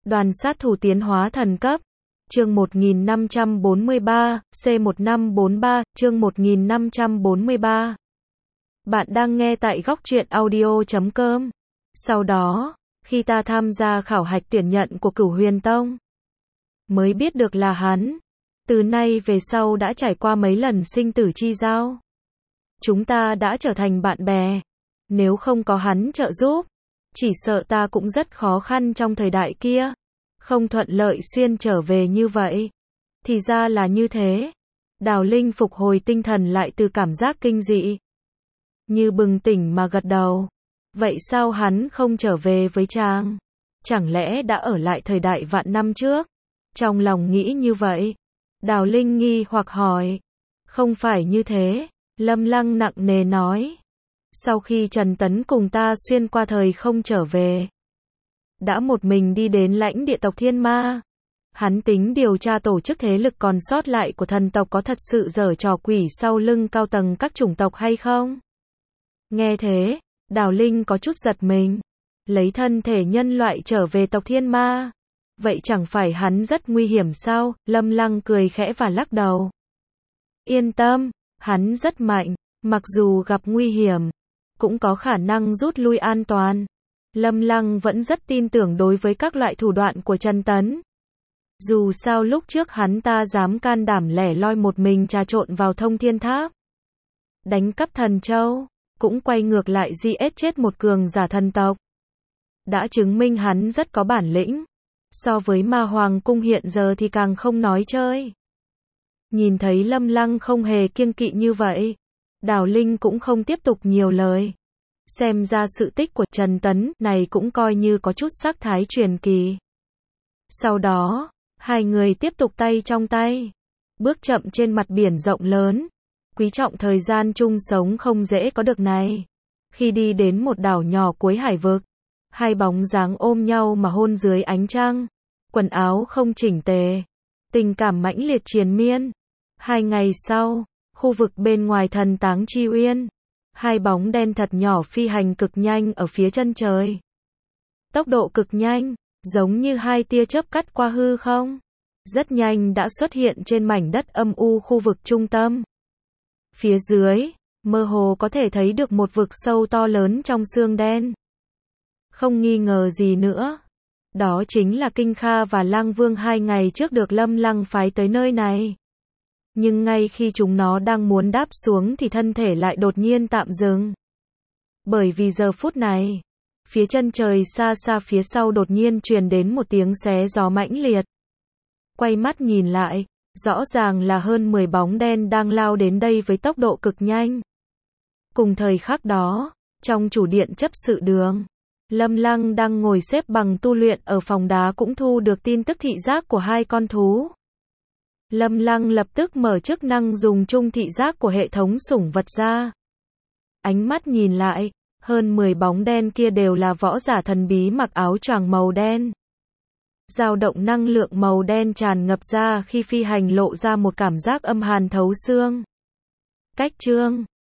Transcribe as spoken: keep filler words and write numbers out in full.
Đoàn sát thủ tiến hóa thần cấp. Chương một nghìn năm trăm bốn mươi ba, C một năm bốn ba, chương một nghìn năm trăm bốn mươi ba. Bạn đang nghe tại góc truyện audio chấm com. Sau đó, khi ta tham gia khảo hạch tuyển nhận của Cửu Huyền Tông, mới biết được là hắn, từ nay về sau đã trải qua mấy lần sinh tử chi giao. Chúng ta đã trở thành bạn bè. Nếu không có hắn trợ giúp, chỉ sợ ta cũng rất khó khăn trong thời đại kia. Không thuận lợi xuyên trở về như vậy. Thì ra là như thế. Đào Linh phục hồi tinh thần lại từ cảm giác kinh dị. Như bừng tỉnh mà gật đầu. Vậy sao hắn không trở về với chàng? Chẳng lẽ đã ở lại thời đại vạn năm trước? Trong lòng nghĩ như vậy, Đào Linh nghi hoặc hỏi. Không phải như thế, Lâm Lăng nặng nề nói. Sau khi Trần Tấn cùng ta xuyên qua thời không trở về, đã một mình đi đến lãnh địa tộc Thiên Ma. Hắn tính điều tra tổ chức thế lực còn sót lại của thần tộc có thật sự giở trò quỷ sau lưng cao tầng các chủng tộc hay không? Nghe thế, Đào Linh có chút giật mình. Lấy thân thể nhân loại trở về tộc Thiên Ma, vậy chẳng phải hắn rất nguy hiểm sao? Lâm Lăng cười khẽ và lắc đầu. Yên tâm, hắn rất mạnh, mặc dù gặp nguy hiểm, cũng có khả năng rút lui an toàn. Lâm Lăng vẫn rất tin tưởng đối với các loại thủ đoạn của Trần Tấn. Dù sao lúc trước hắn ta dám can đảm lẻ loi một mình trà trộn vào Thông Thiên Tháp, đánh cắp thần châu, cũng quay ngược lại giết chết một cường giả thần tộc. Đã chứng minh hắn rất có bản lĩnh. So với Ma Hoàng cung hiện giờ thì càng không nói chơi. Nhìn thấy Lâm Lăng không hề kiêng kỵ như vậy, Đào Linh cũng không tiếp tục nhiều lời. Xem ra sự tích của Trần Tấn này cũng coi như có chút sắc thái truyền kỳ. Sau đó, hai người tiếp tục tay trong tay, bước chậm trên mặt biển rộng lớn. Quý trọng thời gian chung sống không dễ có được này. Khi đi đến một đảo nhỏ cuối hải vực, hai bóng dáng ôm nhau mà hôn dưới ánh trăng, quần áo không chỉnh tề, tình cảm mãnh liệt triền miên. Hai ngày sau, khu vực bên ngoài Thần Táng Chi Uyên, hai bóng đen thật nhỏ phi hành cực nhanh ở phía chân trời. Tốc độ cực nhanh, giống như hai tia chớp cắt qua hư không. Rất nhanh đã xuất hiện trên mảnh đất âm u khu vực trung tâm. Phía dưới, mơ hồ có thể thấy được một vực sâu to lớn trong xương đen. Không nghi ngờ gì nữa, đó chính là Kinh Kha và Lang Vương hai ngày trước được Lâm Lăng phái tới nơi này. Nhưng ngay khi chúng nó đang muốn đáp xuống thì thân thể lại đột nhiên tạm dừng. Bởi vì giờ phút này, phía chân trời xa xa phía sau đột nhiên truyền đến một tiếng xé gió mãnh liệt. Quay mắt nhìn lại, rõ ràng là hơn mười bóng đen đang lao đến đây với tốc độ cực nhanh. Cùng thời khắc đó, trong chủ điện chấp sự đường, Lâm Lăng đang ngồi xếp bằng tu luyện ở phòng đá cũng thu được tin tức thị giác của hai con thú. Lâm Lăng lập tức mở chức năng dùng chung thị giác của hệ thống sủng vật ra. Ánh mắt nhìn lại, hơn mười bóng đen kia đều là võ giả thần bí mặc áo choàng màu đen. Dao động năng lượng màu đen tràn ngập ra khi phi hành lộ ra một cảm giác âm hàn thấu xương. Cách chương